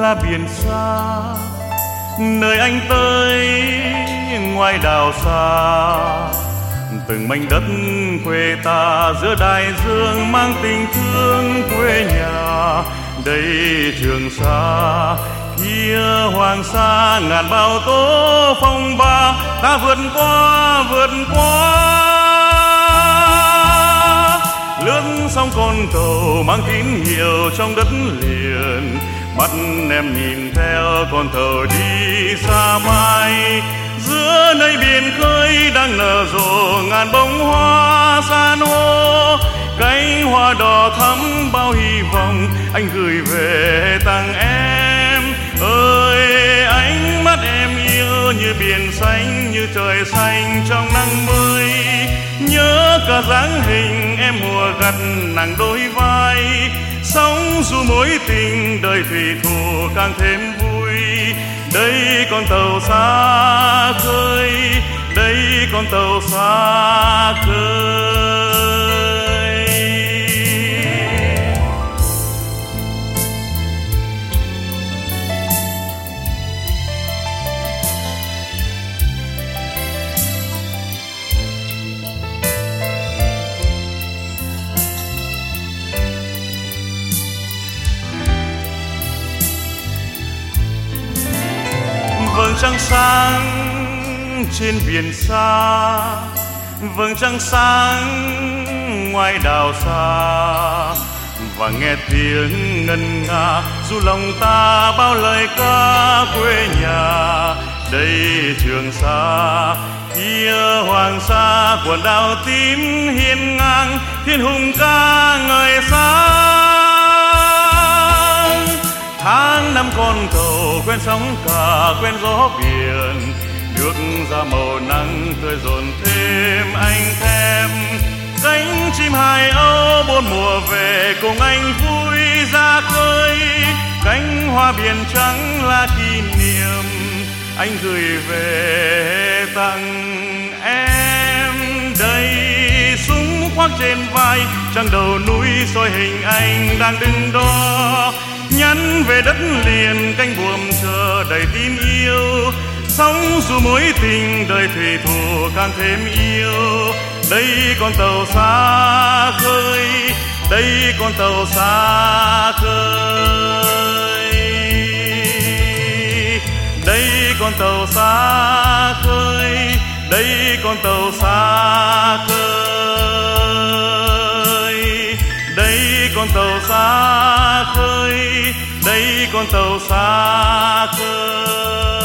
là biển xa, nơi anh tới ngoài đảo xa. Từng mảnh đất quê ta giữa đại dương mang tình thương quê nhà. Đây Trường Sa, kia Hoàng Sa, ngàn bão tố phong ba, ta vượt qua lướt sóng con tàu mang tín hiệu trong đất liền. Mắt em nhìn theo con tàu đi xa mãi, giữa nơi biển khơi đang nở rộ ngàn bông hoa san hô. Cánh hoa đỏ thắm bao hy vọng anh gửi về tặng em. Ơi ánh mắt em yêu như biển xanh, như trời xanh trong nắng mới. Nhớ cả dáng hình em mùa gặt nàng đôi vai. Sóng dù mối tình đời thủy thủ càng thêm vui. Đây con tàu xa khơi, đây con tàu xa khơi. Vầng trăng sáng trên biển xa, vầng trăng sáng ngoài đảo xa. Và nghe tiếng ngân nga dù lòng ta bao lời ca quê nhà. Đây Trường Sa, kia Hoàng Sa, quần đảo tím hiên ngang, thiên hùng ca ngời sáng. Tháng năm con tàu quen sóng cả quen gió biển, nước ra màu nắng tươi dồn thêm anh thèm. Cánh chim Hải Âu bốn mùa về cùng anh vui ra khơi. Cánh hoa biển trắng là kỷ niệm anh gửi về tặng em. Đây súng khoác trên vai, trăng đầu núi soi hình anh đang đứng đó. Nhắn về đất liền cánh buồm chờ đầy tin yêu. Sóng dù mối tình đời thủy thủ càng thêm yêu. Đây con tàu xa khơi, đây con tàu xa khơi. Đây con tàu xa khơi, đây con tàu xa khơi. Đây con tàu xa khơi, đây con tàu xa khơi.